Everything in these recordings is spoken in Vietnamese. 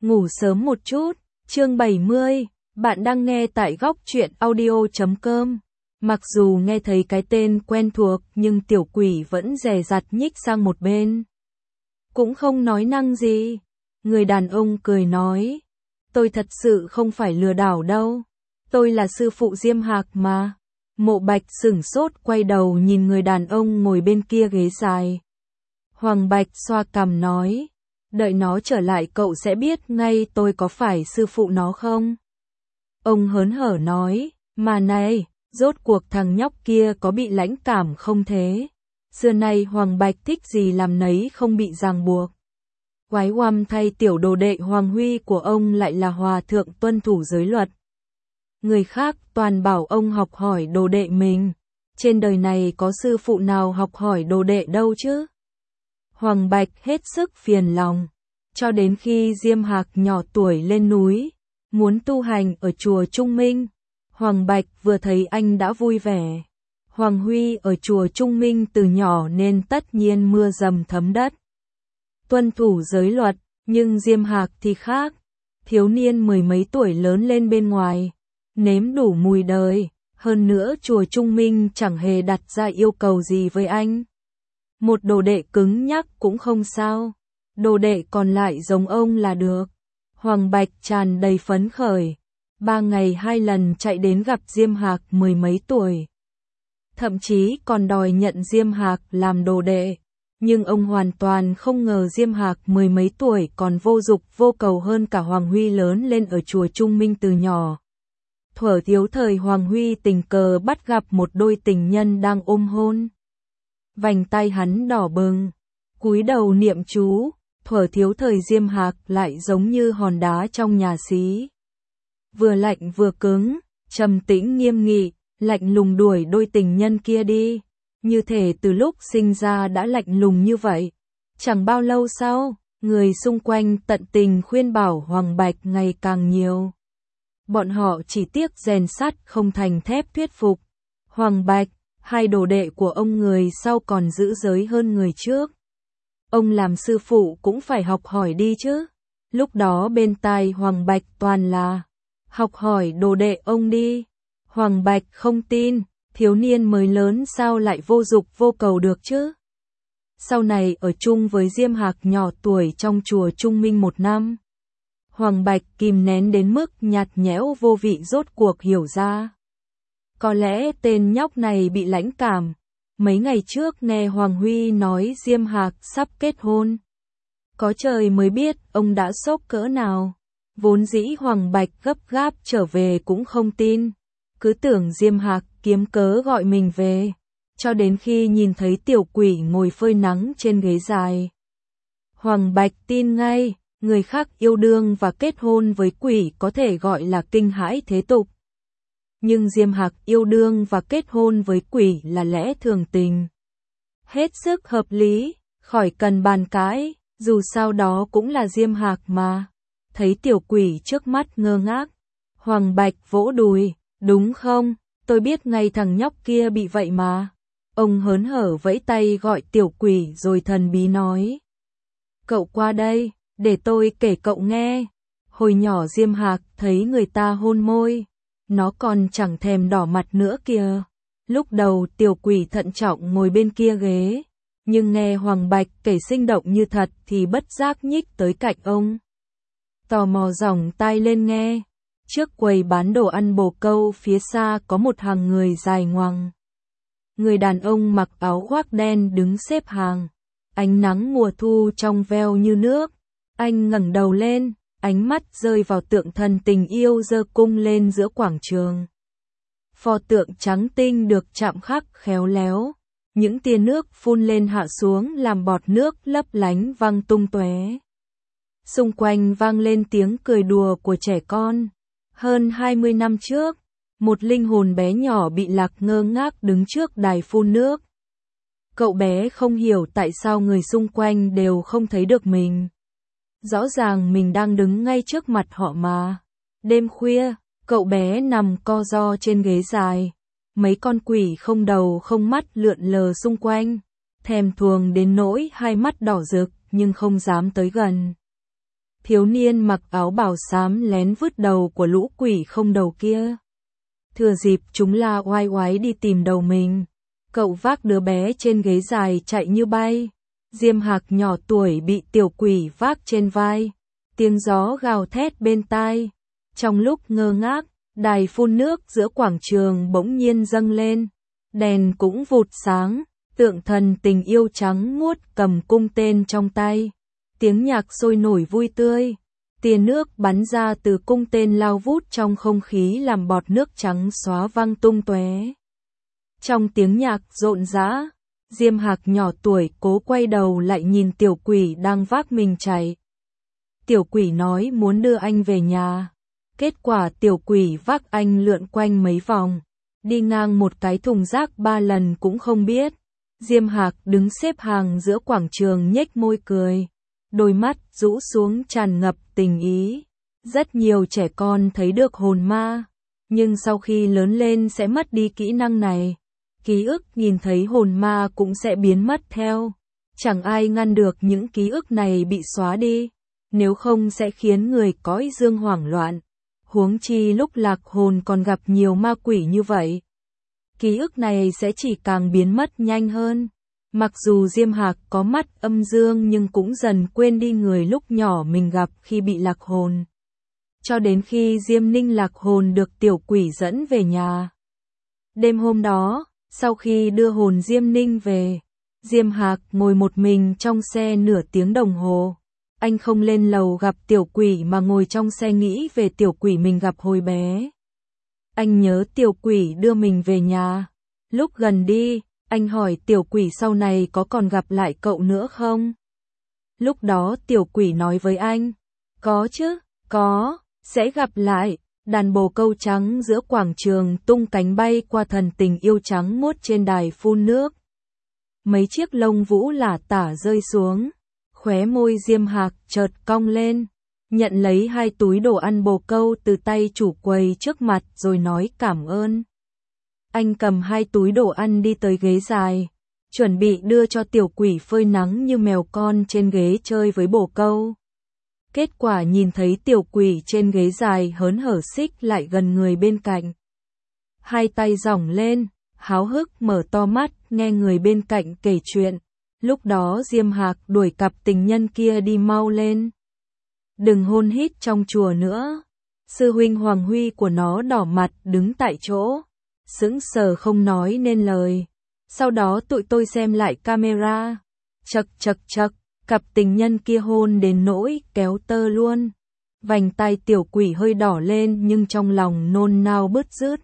Ngủ sớm một chút, chương 70, bạn đang nghe tại góc truyện audio.com. Mặc dù nghe thấy cái tên quen thuộc nhưng tiểu quỷ vẫn dè dặt nhích sang một bên. Cũng không nói năng gì. Người đàn ông cười nói, tôi thật sự không phải lừa đảo đâu. Tôi là sư phụ Diêm Hạc mà. Mộ Bạch sửng sốt quay đầu nhìn người đàn ông ngồi bên kia ghế dài. Hoàng Bạch xoa cằm nói, đợi nó trở lại cậu sẽ biết ngay tôi có phải sư phụ nó không? Ông hớn hở nói, mà này, rốt cuộc thằng nhóc kia có bị lãnh cảm không thế? Xưa nay Hoàng Bạch thích gì làm nấy không bị ràng buộc. Quái oăm thay tiểu đồ đệ Hoàng Huy của ông lại là hòa thượng tuân thủ giới luật. Người khác toàn bảo ông học hỏi đồ đệ mình. Trên đời này có sư phụ nào học hỏi đồ đệ đâu chứ? Hoàng Bạch hết sức phiền lòng. Cho đến khi Diêm Hạc nhỏ tuổi lên núi, muốn tu hành ở chùa Trung Minh, Hoàng Bạch vừa thấy anh đã vui vẻ. Hoàng Huy ở chùa Trung Minh từ nhỏ nên tất nhiên mưa dầm thấm đất. Tuân thủ giới luật, nhưng Diêm Hạc thì khác. Thiếu niên mười mấy tuổi lớn lên bên ngoài, nếm đủ mùi đời, hơn nữa chùa Trung Minh chẳng hề đặt ra yêu cầu gì với anh. Một đồ đệ cứng nhắc cũng không sao, đồ đệ còn lại giống ông là được. Hoàng Bạch tràn đầy phấn khởi, 3 ngày 2 lần chạy đến gặp Diêm Hạc mười mấy tuổi. Thậm chí còn đòi nhận Diêm Hạc làm đồ đệ, nhưng ông hoàn toàn không ngờ Diêm Hạc mười mấy tuổi còn vô dục vô cầu hơn cả Hoàng Huy lớn lên ở chùa Trung Minh từ nhỏ. Thuở thiếu thời Hoàng Huy tình cờ bắt gặp một đôi tình nhân đang ôm hôn. Vành tay hắn đỏ bừng, cúi đầu niệm chú, thuở thiếu thời Diêm Hạc lại giống như hòn đá trong nhà xí. Vừa lạnh vừa cứng, trầm tĩnh nghiêm nghị, lạnh lùng đuổi đôi tình nhân kia đi, như thể từ lúc sinh ra đã lạnh lùng như vậy. Chẳng bao lâu sau, người xung quanh tận tình khuyên bảo Hoàng Bạch ngày càng nhiều. Bọn họ chỉ tiếc rèn sắt không thành thép thuyết phục. Hoàng Bạch, hai đồ đệ của ông người sau còn giữ giới hơn người trước. Ông làm sư phụ cũng phải học hỏi đi chứ. Lúc đó bên tai Hoàng Bạch toàn là, học hỏi đồ đệ ông đi. Hoàng Bạch không tin, thiếu niên mới lớn sao lại vô dục vô cầu được chứ. Sau này ở chung với Diêm Hạc nhỏ tuổi trong chùa Trung Minh 1 năm. Hoàng Bạch kìm nén đến mức nhạt nhẽo vô vị rốt cuộc hiểu ra. Có lẽ tên nhóc này bị lãnh cảm. Mấy ngày trước nghe Hoàng Huy nói Diêm Hạc sắp kết hôn. Có trời mới biết ông đã sốc cỡ nào. Vốn dĩ Hoàng Bạch gấp gáp trở về cũng không tin. Cứ tưởng Diêm Hạc kiếm cớ gọi mình về. Cho đến khi nhìn thấy tiểu quỷ ngồi phơi nắng trên ghế dài. Hoàng Bạch tin ngay, người khác yêu đương và kết hôn với quỷ có thể gọi là kinh hãi thế tục. Nhưng Diêm Hạc yêu đương và kết hôn với quỷ là lẽ thường tình. Hết sức hợp lý, khỏi cần bàn cãi, dù sao đó cũng là Diêm Hạc mà. Thấy tiểu quỷ trước mắt ngơ ngác, Hoàng Bạch vỗ đùi, đúng không, tôi biết ngay thằng nhóc kia bị vậy mà. Ông hớn hở vẫy tay gọi tiểu quỷ rồi thần bí nói. Cậu qua đây, để tôi kể cậu nghe. Hồi nhỏ Diêm Hạc thấy người ta hôn môi. Nó còn chẳng thèm đỏ mặt nữa kìa. Lúc đầu tiểu quỷ thận trọng ngồi bên kia ghế, nhưng nghe Hoàng Bạch kể sinh động như thật thì bất giác nhích tới cạnh ông. Tò mò dòng tai lên nghe. Trước quầy bán đồ ăn bồ câu phía xa có một hàng người dài ngoằng. Người đàn ông mặc áo khoác đen đứng xếp hàng. Ánh nắng mùa thu trong veo như nước. Anh ngẩng đầu lên. Ánh mắt rơi vào tượng thần tình yêu giơ cung lên giữa quảng trường. Pho tượng trắng tinh được chạm khắc khéo léo. Những tia nước phun lên hạ xuống làm bọt nước lấp lánh văng tung tóe. Xung quanh vang lên tiếng cười đùa của trẻ con. Hơn 20 năm trước, một linh hồn bé nhỏ bị lạc ngơ ngác đứng trước đài phun nước. Cậu bé không hiểu tại sao người xung quanh đều không thấy được mình. Rõ ràng mình đang đứng ngay trước mặt họ mà. Đêm khuya, cậu bé nằm co ro trên ghế dài. Mấy con quỷ không đầu không mắt lượn lờ xung quanh. Thèm thuồng đến nỗi hai mắt đỏ rực nhưng không dám tới gần. thiếu niên mặc áo bào xám lén vứt đầu của lũ quỷ không đầu kia. Thừa dịp chúng la oai oái đi tìm đầu mình, cậu vác đứa bé trên ghế dài chạy như bay. Diêm Hạc nhỏ tuổi bị tiểu quỷ vác trên vai, tiếng gió gào thét bên tai. Trong lúc ngơ ngác, đài phun nước giữa quảng trường bỗng nhiên dâng lên, đèn cũng vụt sáng, tượng thần tình yêu trắng muốt cầm cung tên trong tay. Tiếng nhạc sôi nổi vui tươi, tia nước bắn ra từ cung tên lao vút trong không khí làm bọt nước trắng xóa văng tung tóe. Trong tiếng nhạc rộn rã, Diêm Hạc nhỏ tuổi cố quay đầu lại nhìn tiểu quỷ đang vác mình chạy. Tiểu quỷ nói muốn đưa anh về nhà. Kết quả tiểu quỷ vác anh lượn quanh mấy vòng, đi ngang một cái thùng rác 3 lần cũng không biết. Diêm Hạc đứng xếp hàng giữa quảng trường nhếch môi cười, đôi mắt rũ xuống tràn ngập tình ý. Rất nhiều trẻ con thấy được hồn ma, nhưng sau khi lớn lên sẽ mất đi kỹ năng này. Ký ức nhìn thấy hồn ma cũng sẽ biến mất theo. Chẳng ai ngăn được những ký ức này bị xóa đi, nếu không sẽ khiến người cõi dương hoảng loạn. Huống chi lúc lạc hồn còn gặp nhiều ma quỷ như vậy. Ký ức này sẽ chỉ càng biến mất nhanh hơn. Mặc dù Diêm Hạc có mắt âm dương nhưng cũng dần quên đi người lúc nhỏ mình gặp khi bị lạc hồn. Cho đến khi Diêm Ninh lạc hồn được tiểu quỷ dẫn về nhà. Đêm hôm đó, sau khi đưa hồn Diêm Ninh về, Diêm Hạc ngồi một mình trong xe nửa tiếng đồng hồ. Anh không lên lầu gặp tiểu quỷ mà ngồi trong xe nghĩ về tiểu quỷ mình gặp hồi bé. Anh nhớ tiểu quỷ đưa mình về nhà. Lúc gần đi, anh hỏi tiểu quỷ sau này có còn gặp lại cậu nữa không? Lúc đó tiểu quỷ nói với anh, có chứ, có, sẽ gặp lại. Đàn bồ câu trắng giữa quảng trường tung cánh bay qua thần tình yêu trắng muốt trên đài phun nước. Mấy chiếc lông vũ lả tả rơi xuống, khóe môi Diêm Hạc chợt cong lên, nhận lấy 2 túi đồ ăn bồ câu từ tay chủ quầy trước mặt rồi nói cảm ơn. Anh cầm 2 túi đồ ăn đi tới ghế dài, chuẩn bị đưa cho tiểu quỷ phơi nắng như mèo con trên ghế chơi với bồ câu. Kết quả nhìn thấy tiểu quỷ trên ghế dài hớn hở xích lại gần người bên cạnh. 2 tay giỏng lên, háo hức mở to mắt nghe người bên cạnh kể chuyện. Lúc đó Diêm Hạc đuổi cặp tình nhân kia đi mau lên. Đừng hôn hít trong chùa nữa. Sư huynh Hoàng Huy của nó đỏ mặt đứng tại chỗ, sững sờ không nói nên lời. Sau đó tụi tôi xem lại camera. Chậc chậc chậc, cặp tình nhân kia hôn đến nỗi kéo tơ luôn. Vành tai tiểu quỷ hơi đỏ lên nhưng trong lòng nôn nao bứt rứt.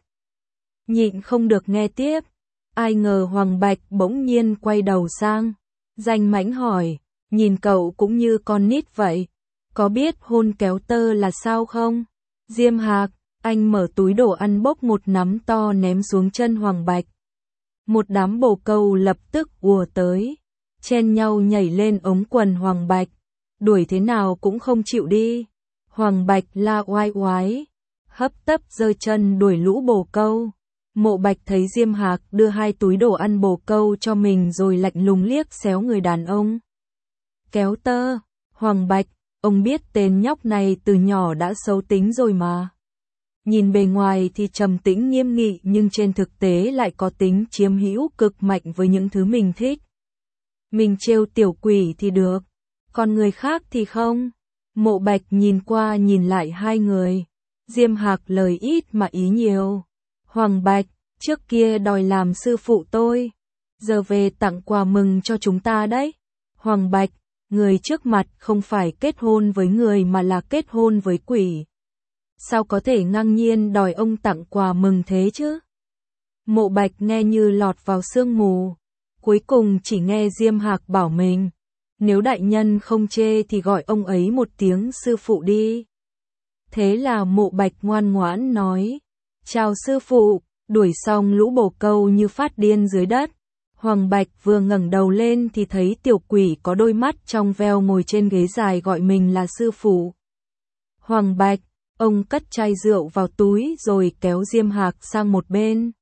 Nhịn không được nghe tiếp. Ai ngờ Hoàng Bạch bỗng nhiên quay đầu sang. Danh mãnh hỏi, nhìn cậu cũng như con nít vậy. Có biết hôn kéo tơ là sao không? Diêm Hạc, anh mở túi đồ ăn bốc một nắm to ném xuống chân Hoàng Bạch. Một đám bồ câu lập tức ùa tới, chen nhau nhảy lên ống quần Hoàng Bạch, đuổi thế nào cũng không chịu đi. Hoàng Bạch la oai oái, hấp tấp giơ chân đuổi lũ bồ câu. Mộ Bạch thấy Diêm Hạc đưa 2 túi đồ ăn bồ câu cho mình rồi lạnh lùng liếc xéo người đàn ông. Kéo tơ, Hoàng Bạch, ông biết tên nhóc này từ nhỏ đã xấu tính rồi mà. Nhìn bề ngoài thì trầm tĩnh nghiêm nghị nhưng trên thực tế lại có tính chiếm hữu cực mạnh với những thứ mình thích. Mình trêu tiểu quỷ thì được, còn người khác thì không. Mộ Bạch nhìn qua nhìn lại 2 người. Diêm Hạc lời ít mà ý nhiều. Hoàng Bạch, trước kia đòi làm sư phụ tôi, giờ về tặng quà mừng cho chúng ta đấy. Hoàng Bạch, người trước mặt không phải kết hôn với người mà là kết hôn với quỷ. Sao có thể ngang nhiên đòi ông tặng quà mừng thế chứ? Mộ Bạch nghe như lọt vào sương mù. Cuối cùng chỉ nghe Diêm Hạc bảo mình, nếu đại nhân không chê thì gọi ông ấy một tiếng sư phụ đi. Thế là Mộ Bạch ngoan ngoãn nói, chào sư phụ, đuổi xong lũ bồ câu như phát điên dưới đất. Hoàng Bạch vừa ngẩng đầu lên thì thấy tiểu quỷ có đôi mắt trong veo ngồi trên ghế dài gọi mình là sư phụ. Hoàng Bạch, ông cất chai rượu vào túi rồi kéo Diêm Hạc sang một bên.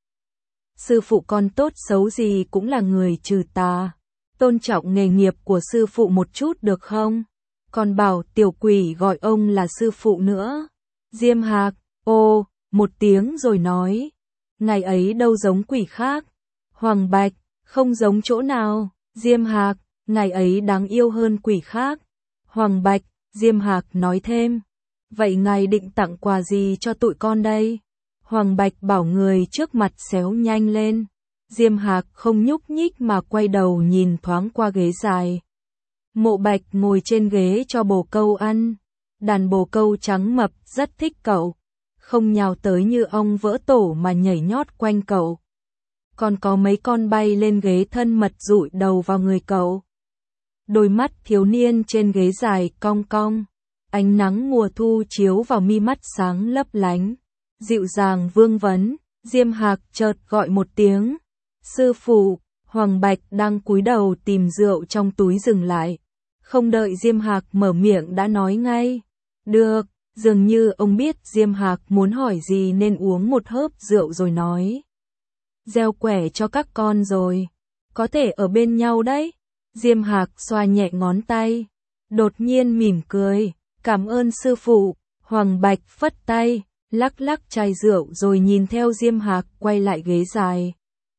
Sư phụ con tốt xấu gì cũng là người trừ tà. Tôn trọng nghề nghiệp của sư phụ một chút được không? còn bảo tiểu quỷ gọi ông là sư phụ nữa. Diêm Hạc, ô, một tiếng rồi nói, ngày ấy đâu giống quỷ khác. Hoàng Bạch, không giống chỗ nào. Diêm Hạc, ngày ấy đáng yêu hơn quỷ khác. Hoàng Bạch, Diêm Hạc nói thêm, vậy ngài định tặng quà gì cho tụi con đây? Hoàng Bạch bảo người trước mặt xéo nhanh lên. Diêm Hạc không nhúc nhích mà quay đầu nhìn thoáng qua ghế dài. Mộ Bạch ngồi trên ghế cho bồ câu ăn. Đàn bồ câu trắng mập rất thích cậu. Không nhào tới như ong vỡ tổ mà nhảy nhót quanh cậu. Còn có mấy con bay lên ghế thân mật dụi đầu vào người cậu. Đôi mắt thiếu niên trên ghế dài cong cong. Ánh nắng mùa thu chiếu vào mi mắt sáng lấp lánh. Dịu dàng vương vấn. Diêm Hạc chợt gọi một tiếng. Sư phụ. Hoàng Bạch đang cúi đầu tìm rượu trong túi dừng lại. Không đợi Diêm Hạc mở miệng đã nói ngay. Được, dường như ông biết Diêm Hạc muốn hỏi gì nên uống một hớp rượu rồi nói. Gieo quẻ cho các con rồi. Có thể ở bên nhau đấy. Diêm Hạc xoa nhẹ ngón tay. Đột nhiên mỉm cười. Cảm ơn sư phụ. Hoàng Bạch phất tay, lắc lắc chai rượu rồi nhìn theo Diêm Hạc quay lại ghế dài.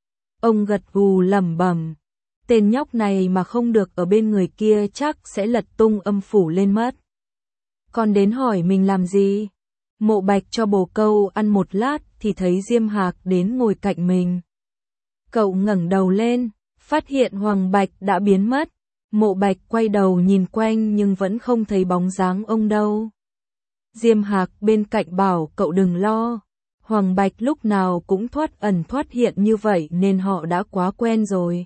Ông gật gù lẩm bẩm, tên nhóc này mà không được ở bên người kia chắc sẽ lật tung âm phủ lên mất. Còn đến hỏi mình làm gì? Mộ Bạch cho bồ câu ăn một lát thì thấy Diêm Hạc đến ngồi cạnh mình. Cậu ngẩng đầu lên, phát hiện Hoàng Bạch đã biến mất. Mộ Bạch quay đầu nhìn quanh nhưng vẫn không thấy bóng dáng ông đâu. Diêm Hạc bên cạnh bảo cậu đừng lo. Hoàng Bạch lúc nào cũng thoát ẩn thoát hiện như vậy nên họ đã quá quen rồi.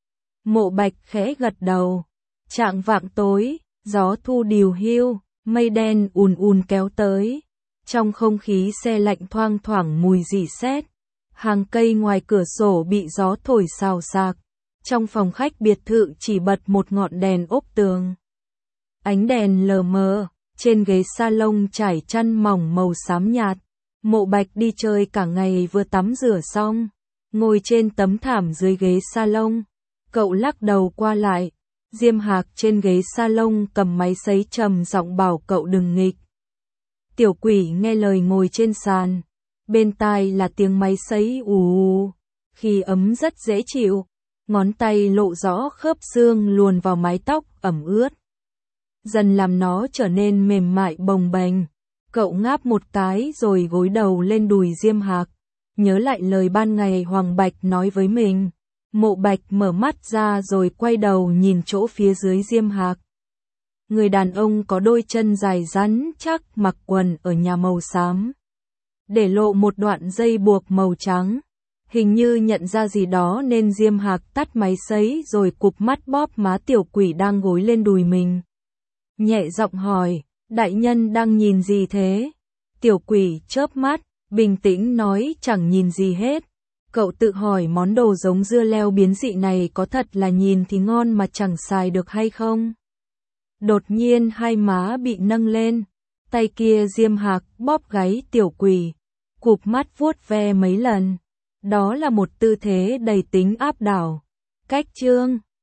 Mộ Bạch khẽ gật đầu. Chạng vạng tối, gió thu điều hiu, mây đen ùn ùn kéo tới. Trong không khí se lạnh thoang thoảng mùi rỉ sét. Hàng cây ngoài cửa sổ bị gió thổi xào xạc. Trong phòng khách biệt thự chỉ bật một ngọn đèn ốp tường. Ánh đèn lờ mờ, trên ghế salon trải chăn mỏng màu xám nhạt. Mộ Bạch đi chơi cả ngày vừa tắm rửa xong, ngồi trên tấm thảm dưới ghế salon. Cậu lắc đầu qua lại. Diêm Hạc trên ghế salon cầm máy sấy trầm giọng bảo cậu đừng nghịch. Tiểu quỷ nghe lời ngồi trên sàn. Bên tai là tiếng máy sấy ù ù. Khi ấm rất dễ chịu. Ngón tay lộ rõ khớp xương luồn vào mái tóc ẩm ướt. Dần làm nó trở nên mềm mại bồng bềnh. Cậu ngáp một cái rồi gối đầu lên đùi Diêm Hạc. Nhớ lại lời ban ngày Hoàng Bạch nói với mình. Mộ Bạch mở mắt ra rồi quay đầu nhìn chỗ phía dưới Diêm Hạc. Người đàn ông có đôi chân dài rắn chắc mặc quần ở nhà màu xám. Để lộ một đoạn dây buộc màu trắng. Hình như nhận ra gì đó nên Diêm Hạc tắt máy sấy rồi cụp mắt bóp má tiểu quỷ đang gối lên đùi mình. Nhẹ giọng hỏi, đại nhân đang nhìn gì thế? Tiểu quỷ chớp mắt, bình tĩnh nói chẳng nhìn gì hết. Cậu tự hỏi món đồ giống dưa leo biến dị này có thật là nhìn thì ngon mà chẳng xài được hay không? Đột nhiên hai má bị nâng lên, tay kia Diêm Hạc bóp gáy tiểu quỷ, cụp mắt vuốt ve mấy lần. Đó là một tư thế đầy tính áp đảo. Cách chương